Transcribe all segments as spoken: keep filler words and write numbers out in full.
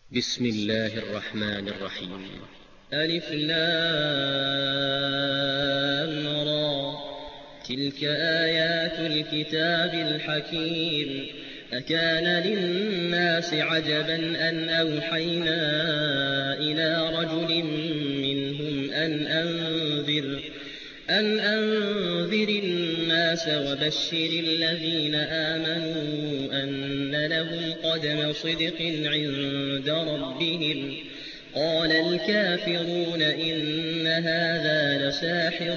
بسم الله الرحمن الرحيم. ألف لام را تلك آيات الكتاب الحكيم. أكان للناس عجبا أن أوحينا إلى رجل منهم أن أنذر أن أنذر الناس وبشر الذين آمنوا أن لهم قدم صدق عند ربهم. قال الكافرون إن هذا لساحر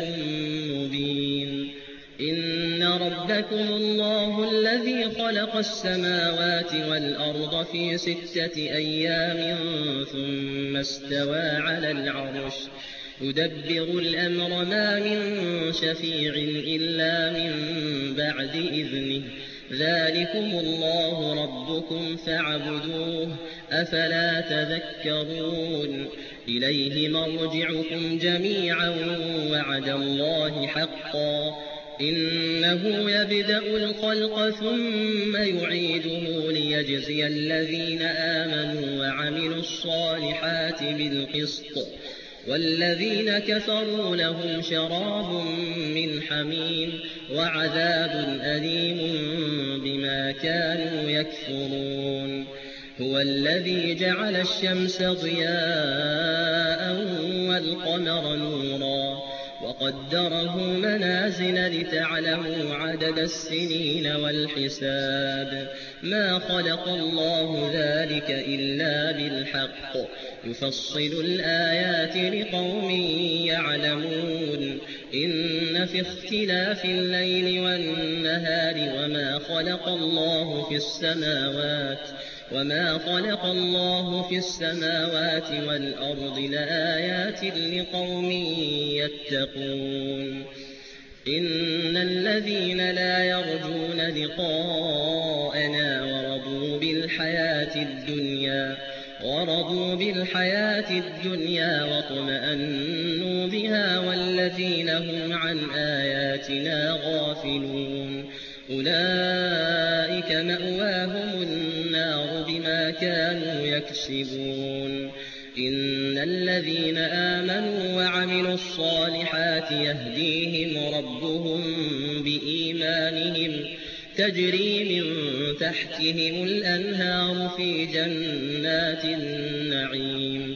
مبين. إن ربكم الله الذي خلق السماوات والأرض في ستة أيام ثم استوى على العرش يدبر الأمر ما من شفيع إلا من بعد إذنه. ذلكم الله ربكم فاعبدوه أفلا تذكرون. إليه مرجعكم جميعا وعد الله حقا إنه يبدأ الخلق ثم يعيده ليجزي الذين آمنوا وعملوا الصالحات بالقسط والذين كفروا لهم شراب من حميم وعذاب أليم بما كانوا يكفرون. هو الذي جعل الشمس ضياء والقمر نورا وقدره منازل لتعلموا عدد السنين والحساب. ما خلق الله ذلك إلا بالحق يفصل الآيات لقوم يعلمون. إن في اختلاف الليل والنهار وما خلق الله في السماوات وما خلق الله في السماوات والأرض لآيات لقوم يتقون. إن الذين لا يرجون لقاءنا ورضوا بالحياة الدنيا ورضوا بالحياة الدنيا واطمأنوا بها والذين هم عن آياتنا غافلون أولئك مأواهم النار بما كانوا يكسبون. إن الذين آمنوا وعملوا الصالحات يهديهم ربهم بإيمانهم تجري من تحتهم الأنهار في جنات النعيم.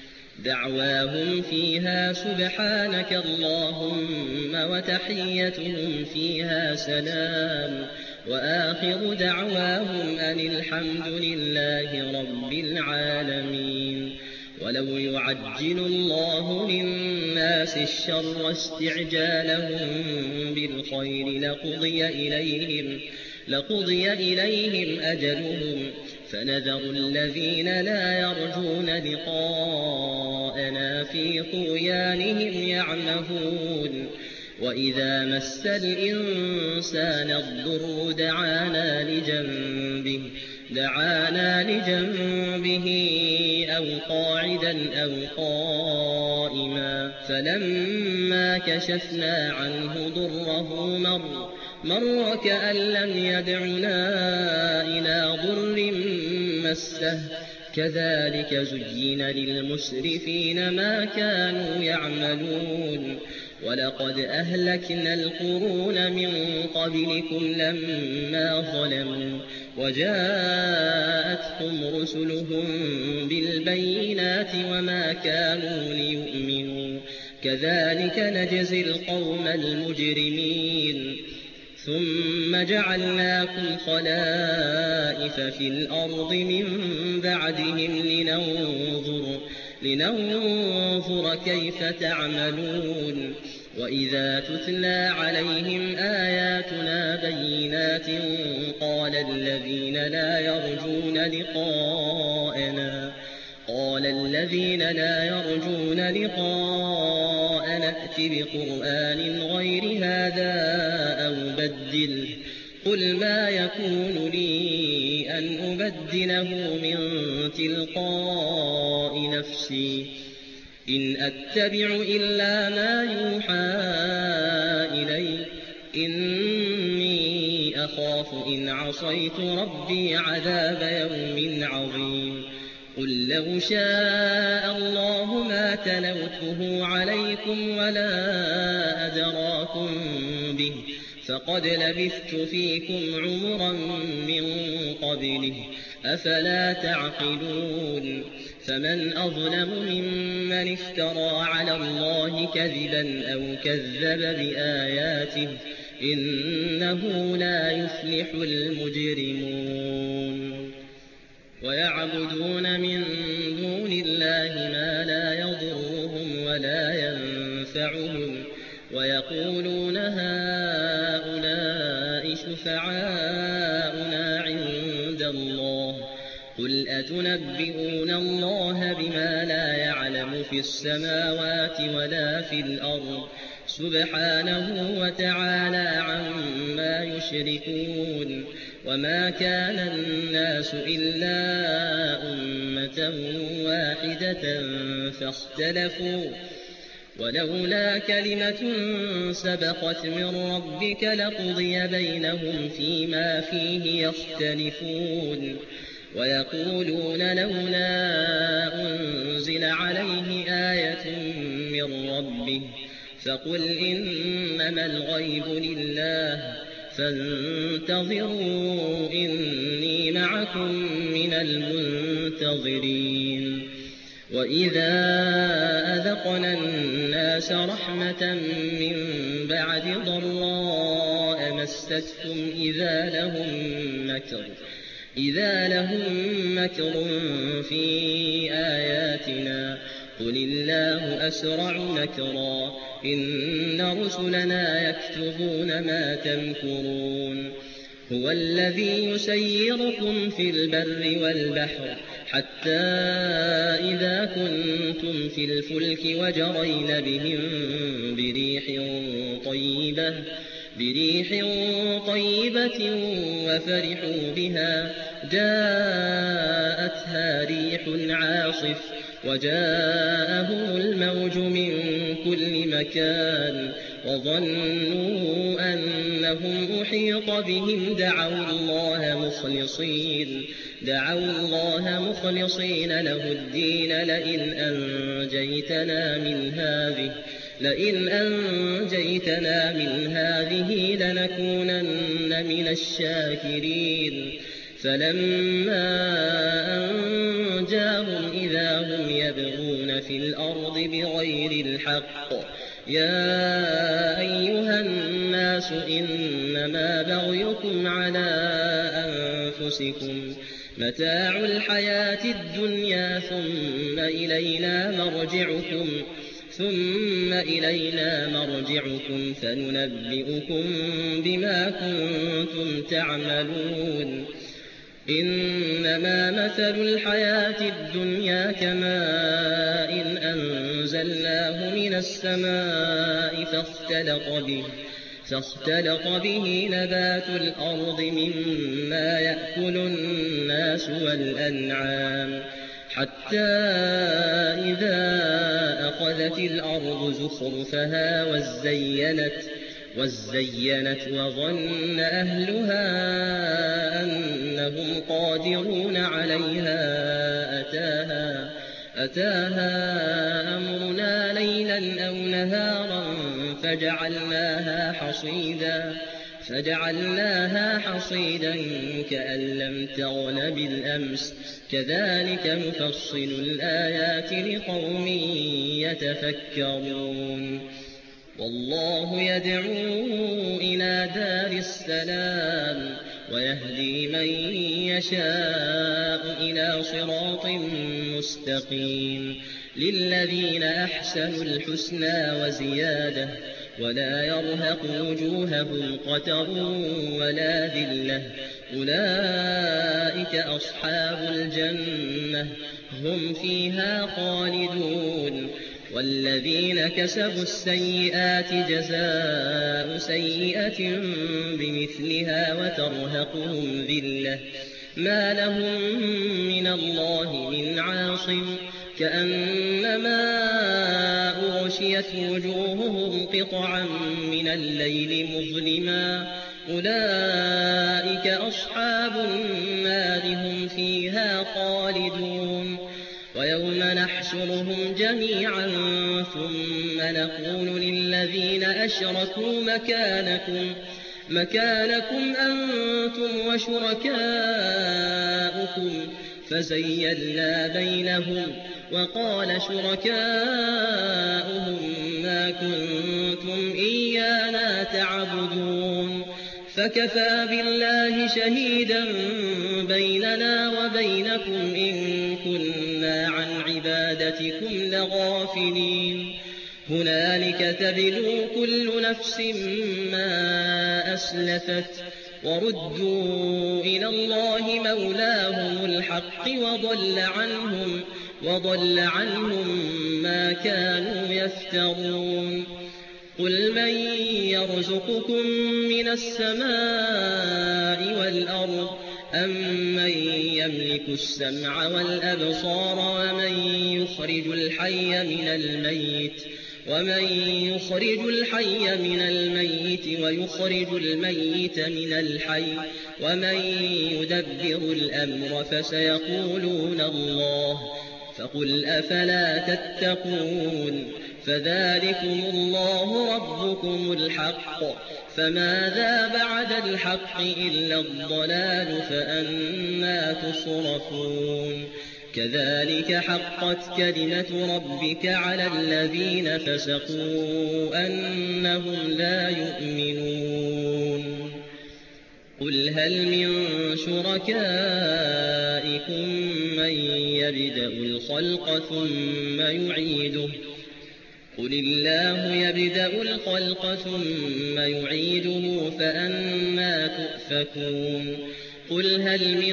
دعواهم فيها سبحانك اللهم وتحيتهم فيها سلام وآخر دعواهم أن الحمد لله رب العالمين. ولو يعجل الله للناس الشر استعجالهم بالخير لقضي إليهم, لقضي إليهم أجلهم فنذر الذين لا يرجون لقاءنا في طغيانهم يعمهون. وإذا مس الإنسان الضر دعانا لجنبه, دعانا لجنبه أو قاعدا أو قائما فلما كشفنا عنه ضره مر, مر كأن لم يدعنا إلى ضر مسه. كذلك زين للمسرفين ما كانوا يعملون. ولقد أهلكنا القرون من قبلكم لما ظلموا وجاءتهم رسلهم بالبينات وما كانوا ليؤمنوا. كذلك نجزي القوم المجرمين. ثم جعلناكم خلائف في الأرض من بعدهم لننظر, لننظر كيف تعملون. وإذا تتلى عليهم آياتنا بينات قال الذين لا يرجون لقاءنا قال الذين لا يرجون لقاءنا ائت بقرآن غير هذا أو بدله. قل ما يكون لي أن أبدله من تلقاء نفسي إن أتبع إلا ما يوحى إلي إني أخاف إن عصيت ربي عذاب يوم عظيم. قل لو شاء الله ما تلوته عليكم ولا أدراكم به فقد لبثت فيكم عمرا من قبله أفلا تعقلون فمن أظلم ممن افترى على الله كذبا أو كذب بآياته إنه لا يفلح المجرمون ويعبدون من دون الله ما لا يضرهم ولا ينفعهم ويقولون هؤلاء شفعاؤنا عند الله قل أتنبئون الله بما لا يعلم في السماوات ولا في الأرض سبحانه وتعالى عما يشركون وما كان الناس إلا أمة واحدة فاختلفوا ولولا كلمة سبقت من ربك لقضي بينهم فيما فيه يختلفون ويقولون لولا أنزل عليه آية من ربه فقل إنما الغيب لله فانتظروا إني معكم من المنتظرين وإذا أذقنا الناس رحمة من بعد ضراء مستهم إذا لهم مكر إذا لهم مكر في آياتنا قل الله أسرع مكرا إن رسلنا يكتبون ما تمكرون هو الذي يسيركم في البر والبحر حتى إذا كنتم في الفلك وجرين بهم بريح طيبة بريح طيبة وفرحوا بها جاءتها ريح عاصف وجاءهم الموج من كل مكان وظنوا أنهم أحيط بهم دعوا الله مخلصين دعوا الله مخلصين له الدين لئن أنجيتنا من هذه لئن أنجيتنا من هذه لنكونن من الشاكرين فلما أنجاهم إذا هم يبغون في الأرض بغير الحق يا أيها الناس إنما بغيكم على أنفسكم متاع الحياة الدنيا ثم إلينا مرجعكم ثم إلينا مرجعكم فننبئكم بما كنتم تعملون إنما مثل الحياة الدنيا كماء إن أنزلناه من السماء فاختلط به فاختلط به نبات الأرض مما يأكل الناس والأنعام حتى إذا أخذت الأرض زخرفها وزينت وزينت وظن أهلها أنهم قادرون عليها أتاها أتاها أمرنا ليلا أو نهارا فجعلناها حصيدا فجعلناها حصيدا كأن لم تغن بالأمس كذلك نفصل الآيات لقوم يتفكرون والله يدعو إلى دار السلام ويهدي من يشاء إلى صراط مستقيم للذين أحسنوا الحسنى وزيادة ولا يرهق وجوههم قتر ولا ذلة أولئك أصحاب الجنة هم فيها خالدون والذين كسبوا السيئات جزاء سيئة بمثلها وترهقهم ذلة ما لهم من الله من عاصم كأنما أغشيت وجوههم قطعا من الليل مظلما أولئك أصحاب النار هم فيها خالدون ويوم نحشرهم جميعا ثم نقول للذين أشركوا مكانكم مكانكم أنتم وشركاؤكم فزيّلنا بينهم وقال شركاؤهم ما كنتم إيانا تعبدون فكفى بالله شهيدا بيننا وبينكم إن كنا عن عبادتكم لغافلين هنالك تبلو كل نفس ما أسلفت وردوا إلى الله مولاهم الحق وضل عنهم وضل عنهم ما كانوا يفترون قل من يرزقكم من السماء والأرض أم من يملك السمع والأبصار ومن يخرج الحي من الميت ومن يخرج الحي من الميت ويخرج الميت من الحي ومن يدبر الأمر فسيقولون الله فقل أفلا تتقون فذلكم الله ربكم الحق فماذا بعد الحق إلا الضلال فأنى تصرفون كذلك حقت كلمة ربك على الذين فسقوا أنهم لا يؤمنون قل هل من شركائكم من يبدأ الخلق ثم يعيده قل الله يبدأ الخلق ثم يعيده فأنى تؤفكون قل هل من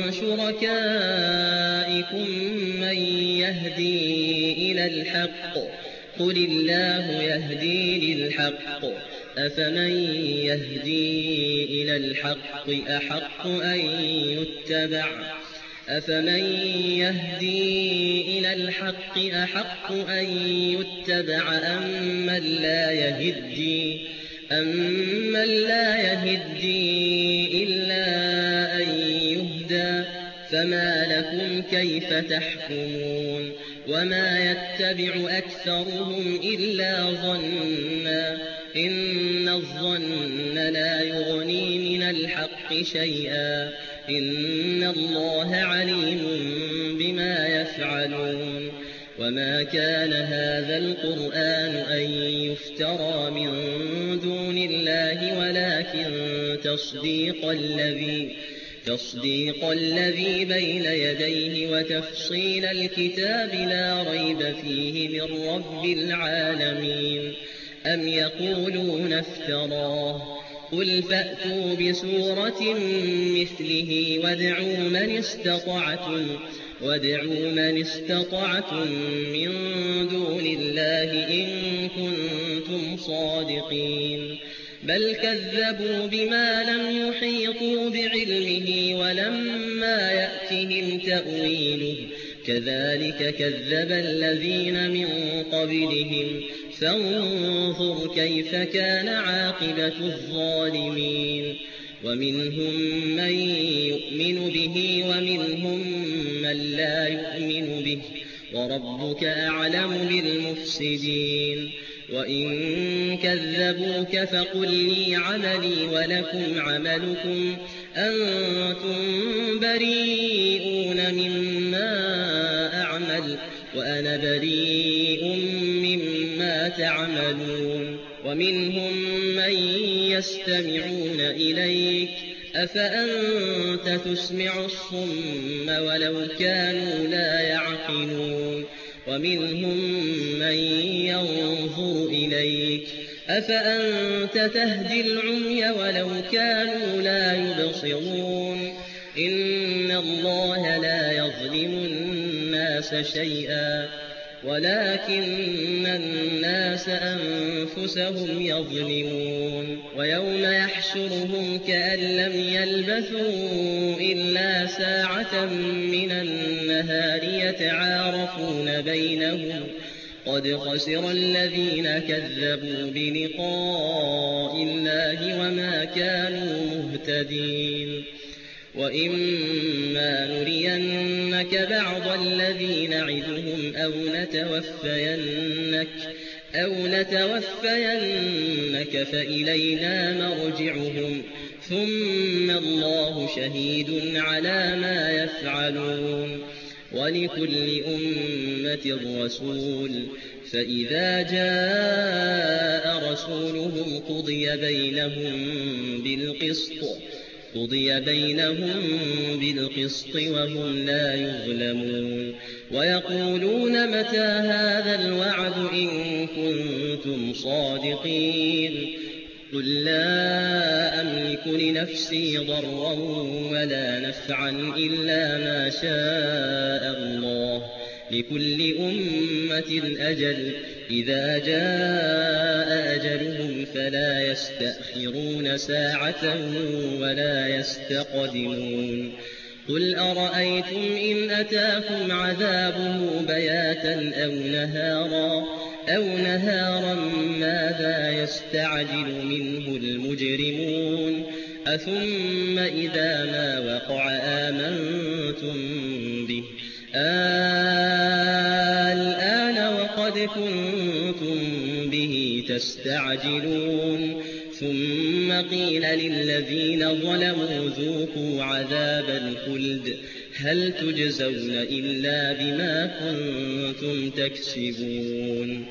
شركائكم من يهدي إلى الحق قل الله يهدي للحق أفمن يهدي إلى الحق أحق أن يتبع أفمن يهدي إلى الحق أحق أن يتبع أمن لا يهدي أمن لا يهدي إلا أن يهدى فما لكم كيف تحكمون وما يتبع أكثرهم إلا ظنا إن الظن لا يغني من الحق شيئا إن الله عليم بما يفعلون وما كان هذا القرآن أن يفترى من دون الله ولكن تصديق الذي تصديق الذي بين يديه وتفصيل الكتاب لا ريب فيه من رب العالمين أم يقولون افتراه قل فأتوا بسورة مثله وادعوا من استطعتم وادعوا من استطعتم من دون الله إن كنتم صادقين بل كذبوا بما لم يحيطوا بعلمه ولما يأتهم تأويله كذلك كذب الذين من قبلهم فانظر كيف كان عاقبة الظالمين ومنهم من يؤمن به ومنهم من لا يؤمن به وربك أعلم بالمفسدين وإن كذبوك فقل لي عملي ولكم عملكم أنتم بريئون مما أعمل وأنا بريء مما تعملون ومنهم من يستمعون إليك أفأنت تسمع الصم ولو كانوا لا يعقلون ومنهم من ينظر إليك أفأنت تهدي العمي ولو كانوا لا يبصرون إن الله لا يظلم الناس شيئا ولكن الناس أنفسهم يظلمون ويوم يحشرهم كأن لم يلبثوا إلا ساعة من النهار يتعارفون بينهم قد خسر الذين كذبوا بلقاء الله وما كانوا مهتدين وإما نرينك بعض الذي نعدهم أو نتوفينك, أو نتوفينك فإلينا مرجعهم ثم الله شهيد على ما يفعلون. ولكل أمة رسول فإذا جاء رسولهم قضي بينهم بالقسط قضي بينهم بالقسط وهم لا يظلمون. ويقولون متى هذا الوعد إن كنتم صادقين. قل لا أملك لنفسي ضرا ولا نفعا إلا ما شاء الله. لكل أمة أجل إذا جاء أجلهم فلا يستأخرون ساعة ولا يستقدمون. قل أرأيتم إن أتاكم عذابه بياتا أو نهارا, أو نهارا ماذا يستعجل منه المجرمون. أثم إذا ما وقع آمنتم به الآن وقد كنتم به تستعجلون. ثم قيل للذين ظلموا ذوقوا عذاب الخلد هل تجزون إلا بما كنتم تكسبون.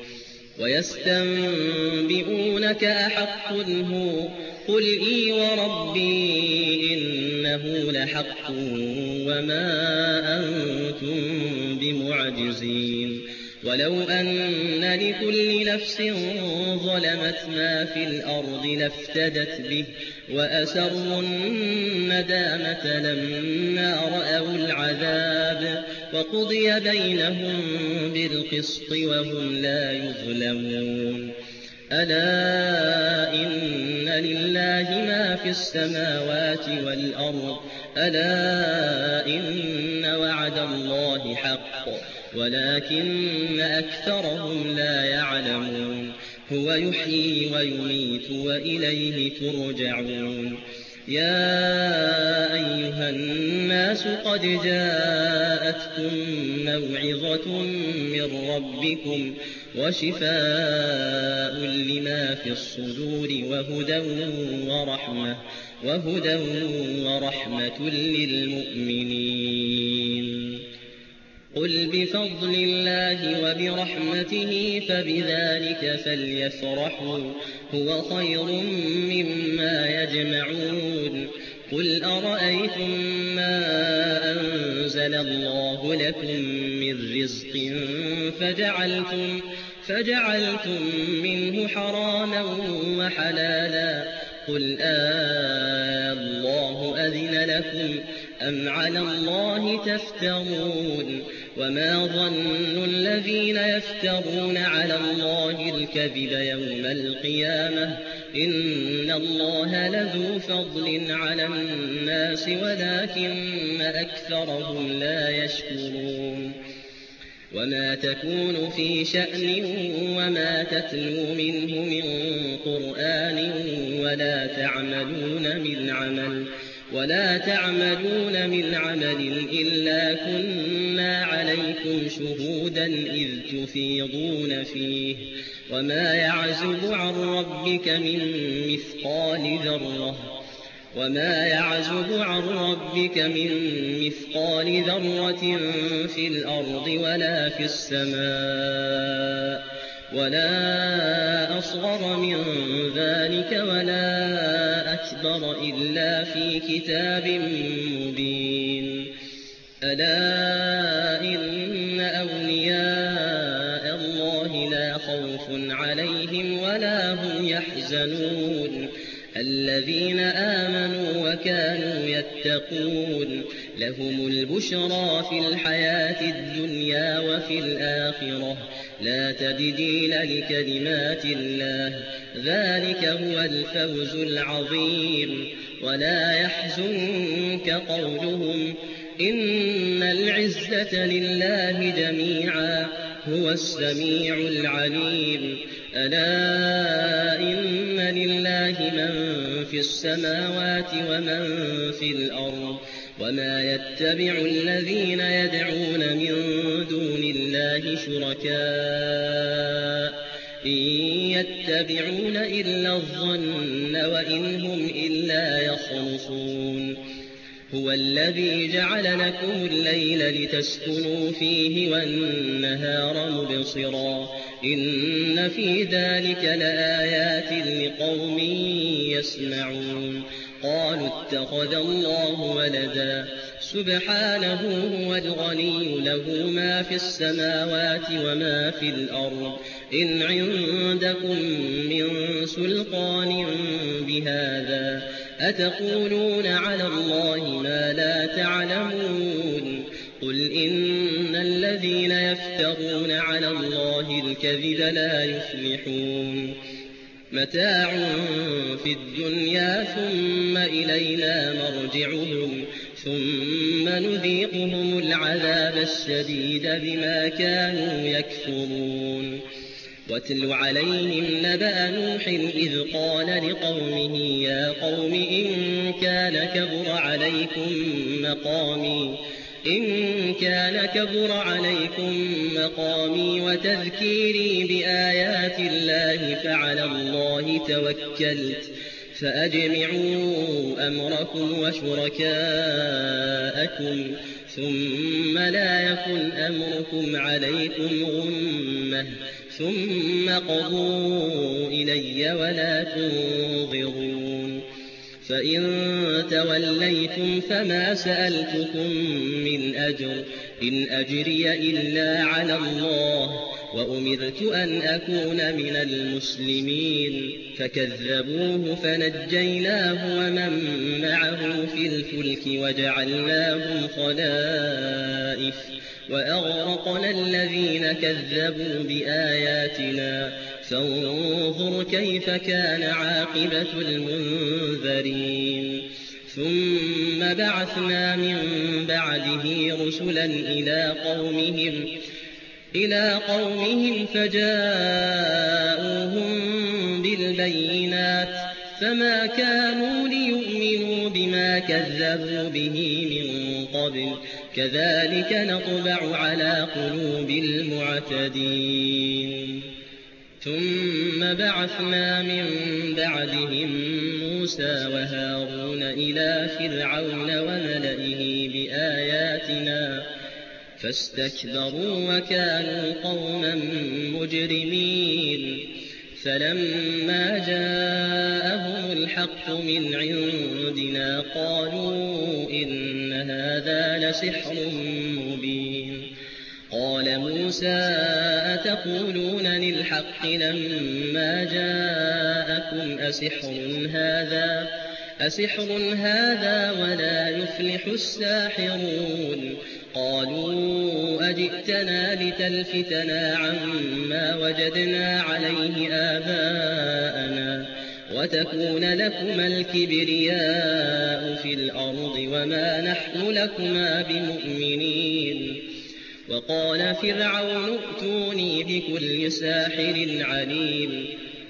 ويستنبئونك أحق هو قل إي وربي إنه لحق وما أنتم بمعجزين. ولو أن لكل نفس ظلمت ما في الأرض لافتدت به وأسروا الندامة لما رأوا العذاب وقضي بينهم بالقسط وهم لا يظلمون. ألا إن لله ما في السماوات والأرض ألا إن وعد الله حق ولكن أكثرهم لا يعلمون. هو يحيي ويميت وإليه ترجعون. يا أيها الناس قد جاءتكم موعظة من ربكم وشفاء لما في الصدور وهدى ورحمة, وهدى ورحمة للمؤمنين. قل بفضل الله وبرحمته فبذلك فليفرحوا هو خير مما يجمعون. قل أرأيتم ما أنزل الله لكم من رزق فجعلتم, فجعلتم منه حراما وحلالا قل آه الله أذن لكم أم على الله تفترون. وما ظن الذين يفترون على الله الكذب يوم القيامة إن الله لذو فضل على الناس ولكن أكثرهم لا يشكرون. وما تكون في شأن وما تتلو منه من قرآن ولا تعملون من عمل ولا تعملون من عمل إلا كنا عليكم شهودا إذ تفيضون فيه. وما يعزب عن ربك من مثقال ذرة وما يعزب عن ربك من مثقال ذرة في الأرض ولا في السماء ولا أصغر من ذلك ولا أكبر إلا في كتاب مبين. ألا إن أولياء الله لا خوف عليهم ولا هم يحزنون الذين آمنوا وكانوا يتقون. لهم البشرى في الحياة الدنيا وفي الآخرة لا تبديل لكلمات الله ذلك هو الفوز العظيم. ولا يحزنك قولهم إن العزة لله جميعا هو السميع العليم. ألا إن لله من في السماوات ومن في الأرض وما يتبع الذين يدعون من دون الله شركاء إن يتبعون إلا الظن وإن هم إلا يخرصون هو الذي جعل لكم الليل لتسكنوا فيه والنهار مبصرا إن في ذلك لآيات لقوم يسمعون قالوا اتخذ الله ولدا سبحانه هو الغني له ما في السماوات وما في الأرض إن عندكم من سلطان بهذا أتقولون على الله ما لا تعلمون قل إن الذين يفترون على الله الكذب لا يفلحون متاع في الدنيا ثم إلينا مرجعهم ثم نذيقهم العذاب الشديد بما كانوا يكفرون واتل عليهم نبأ نوح إذ قال لقومه يا قوم إن كان كبر عليكم مقامي إن كان كبر عليكم مقامي وتذكيري بآيات الله فعلى الله توكلت فأجمعوا أمركم وشركاءكم ثم لا يكن أمركم عليكم غمة ثم قضوا إلي ولا تنظرون فإن توليتم فما سألتكم من أجر إن أجري إلا على الله وأمرت أن أكون من المسلمين فكذبوه فنجيناه ومن معه في الفلك وجعلناهم خلائف وأغرقنا الذين كذبوا بآياتنا فانظر كيف كان عاقبة المنذرين ثم بعثنا من بعده رسلا إلى قومهم إلى قومهم فجاءوهم بالبينات فما كانوا ليؤمنوا بما كذبوا به من قبل كذلك نطبع على قلوب المعتدين ثم بعثنا من بعدهم موسى وهارون إلى فرعون وملئه بآياتنا فاستكبروا وكانوا قوما مجرمين فلما جاءهم الحق من عندنا قالوا إن هذا لسحر مبين قال موسى أتقولون للحق لما جاءكم أسحر هذا أسحر هذا ولا يفلح الساحرون قالوا أجئتنا لتلفتنا عما وجدنا عليه آباءنا وتكون لكما الكبرياء في الأرض وما نحن لكما بمؤمنين وقال فرعون ائتوني بكل ساحر عليم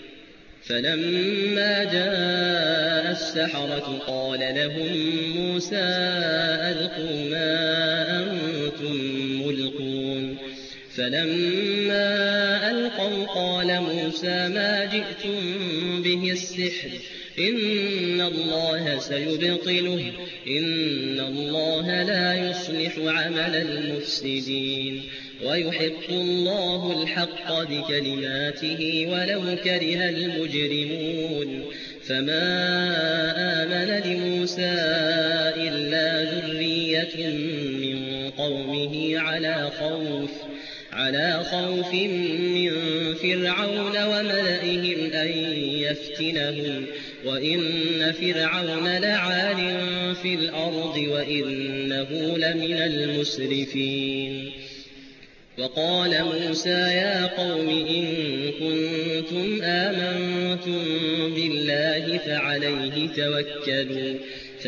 فلما جاء السحرة قال لهم موسى ألقوا ما أنتم ملقون فلما ألقوا قال موسى ما جئتم به السحر إن الله سيبطله إن الله لا يصلح عمل المفسدين ويحق الله الحق بكلماته ولو كره المجرمون فما آمن لموسى إلا ذرية من قومه على خوف على خوف من فرعون وملئهم أن يفتنهم وإن فرعون لعال في الأرض وإنه لمن المسرفين وقال موسى يا قوم إن كنتم آمنتم بالله فعليه توكلوا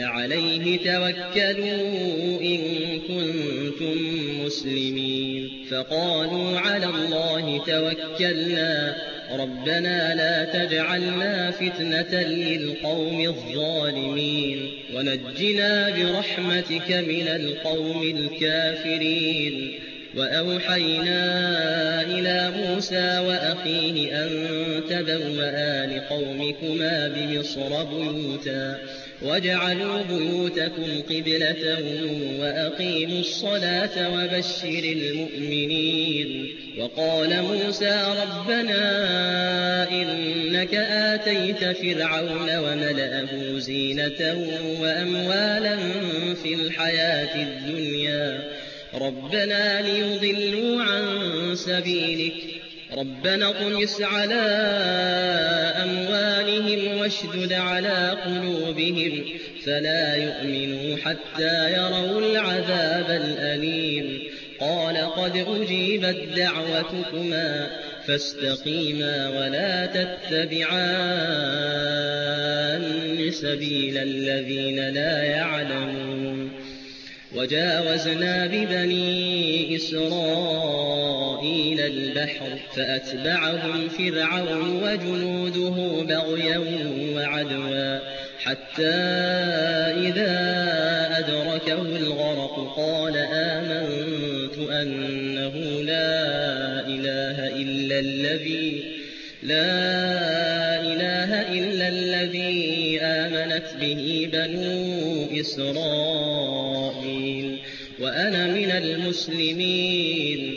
فعليه توكلوا إن كنتم مسلمين فقالوا على الله توكلنا ربنا لا تجعلنا فتنة للقوم الظالمين ونجنا برحمتك من القوم الكافرين. وأوحينا إلى موسى وأخيه أن تبوأ لقومكما بمصر بيوتا واجعلوا بيوتكم قبلة وأقيموا الصلاة وبشر المؤمنين. وقال موسى ربنا إنك آتيت فرعون وملأه زينة وأموالا في الحياة الدنيا ربنا ليضلوا عن سبيلك ربنا اطمس على أموالهم واشدد على قلوبهم فلا يؤمنوا حتى يروا العذاب الأليم. قال قد أجيبت دعوتكما فاستقيما ولا تتبعان سبيل الذين لا يعلمون. وجاوزنا ببني إسرائيل البحر فأتبعهم فرعون وجنوده بغيا وعدوا حتى إذا أدركه الغرق قال آمنت أنه لا إله إلا الذي لا إله إلا الذي آمنت به بنو إسرائيل وأنا من المسلمين.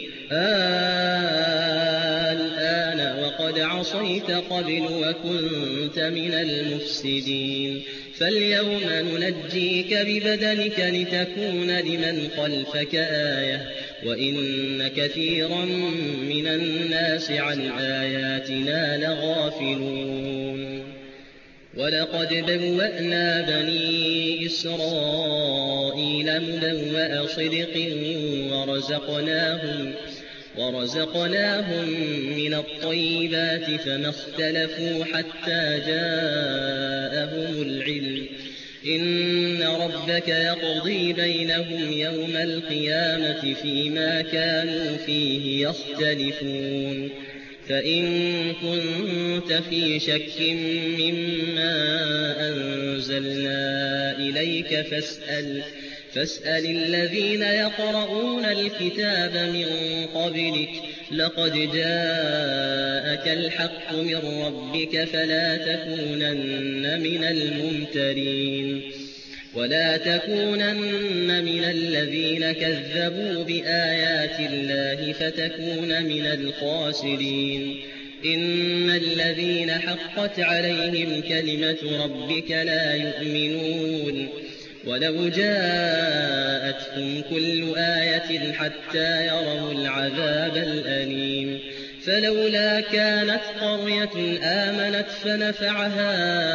الآن وقد عصيت قبل وكنت من المفسدين فاليوم ننجيك ببدنك لتكون لمن خلفك آية وإن كثيرا من الناس عن آياتنا لغافلون. ولقد بوأنا بني إسرائيل مبوأ صدق ورزقناهم, ورزقناهم من الطيبات فما اختلفوا حتى جاءهم العلم. إن ربك يقضي بينهم يوم القيامة فيما كانوا فيه يختلفون. فإن كنت في شك مما أنزلنا إليك فاسأل, فاسأل الذين يقرؤون الكتاب من قبلك لقد جاءك الحق من ربك فلا تكونن من الممترين ولا تكونن من الذين كذبوا بآيات الله فتكون من الخاسرين. إن الذين حقت عليهم كلمة ربك لا يؤمنون ولو جاءتهم كل آية حتى يروا العذاب الأليم. فلولا كانت قرية آمنت فنفعها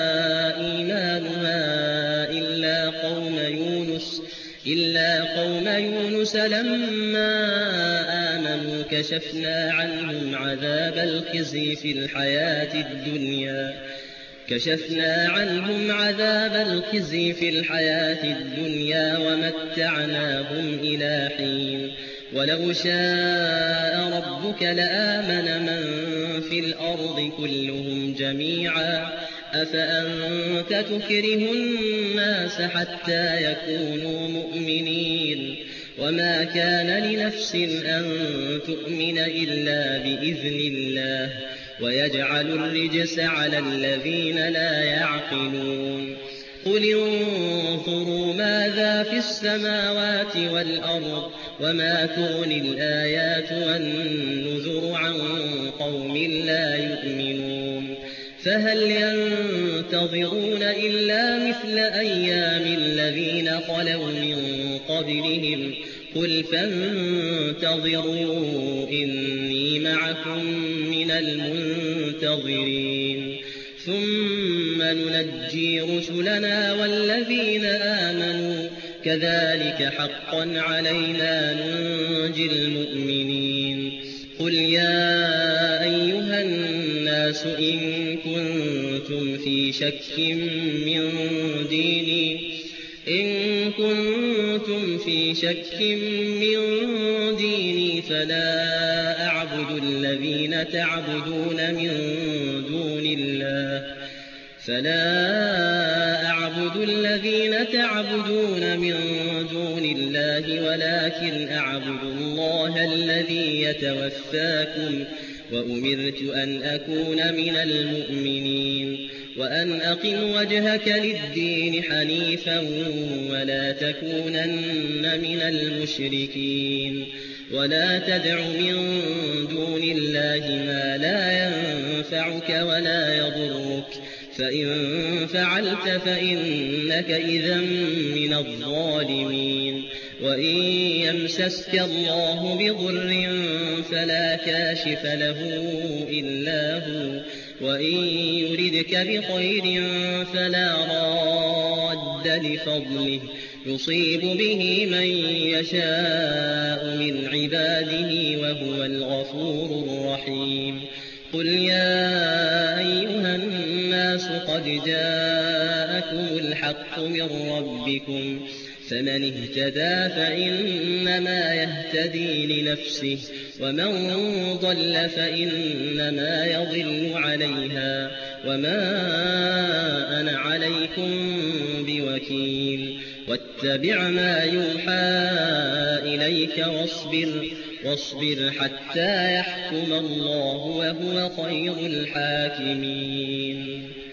إيمانها إلا قوم يونس إلا قوم يونس لما آمنوا كشفنا عنهم عذاب الخزي في الحياة الدنيا كشفنا عنهم عذاب الخزي في الحياة الدنيا ومتعناهم إلى حين. ولو شاء ربك لآمن من في الأرض كلهم جميعا أفأنت تكره الناس حتى يكونوا مؤمنين وما كان لنفس أن تؤمن إلا بإذن الله ويجعل الرجس على الذين لا يعقلون. قل انظروا ماذا في السماوات والأرض وما تغني الآيات والنذر عن قوم لا يؤمنون. فهل ينتظرون إلا مثل أيام الذين خلوا من قبلهم قل فانتظروا إني معكم من المنتظرين ثم ننجي رسلنا والذين آمنوا كذلك حقا علينا ننجي المؤمنين. قل يا أيها الناس إن كنتم في شك من ديني إن كنتم في شك من ديني فلا أعبد الذين تعبدون من دون الله فلا أعبد الذين تعبدون من دون الله ولكن أعبد الله الذي يتوفاكم وأمرت أن أكون من المؤمنين وأن أقم وجهك للدين حنيفا ولا تكونن من المشركين ولا تدع من دون الله ما لا ينفعك ولا يضرك فإن فعلت فإنك إذا من الظالمين وإن يمسسك الله بضر فلا كاشف له إلا هو وإن يردك بخير فلا راد لفضله يصيب به من يشاء من عباده وهو الغفور الرحيم قل يا أيها الناس قد جاءكم الحق من ربكم فمن اهتدى فإنما يهتدي لنفسه ومن ضل فإنما يضل عليها وما أنا عليكم بوكيل واتبع ما يوحى إليك واصبر واصبر حتى يحكم الله وهو خير الحاكمين.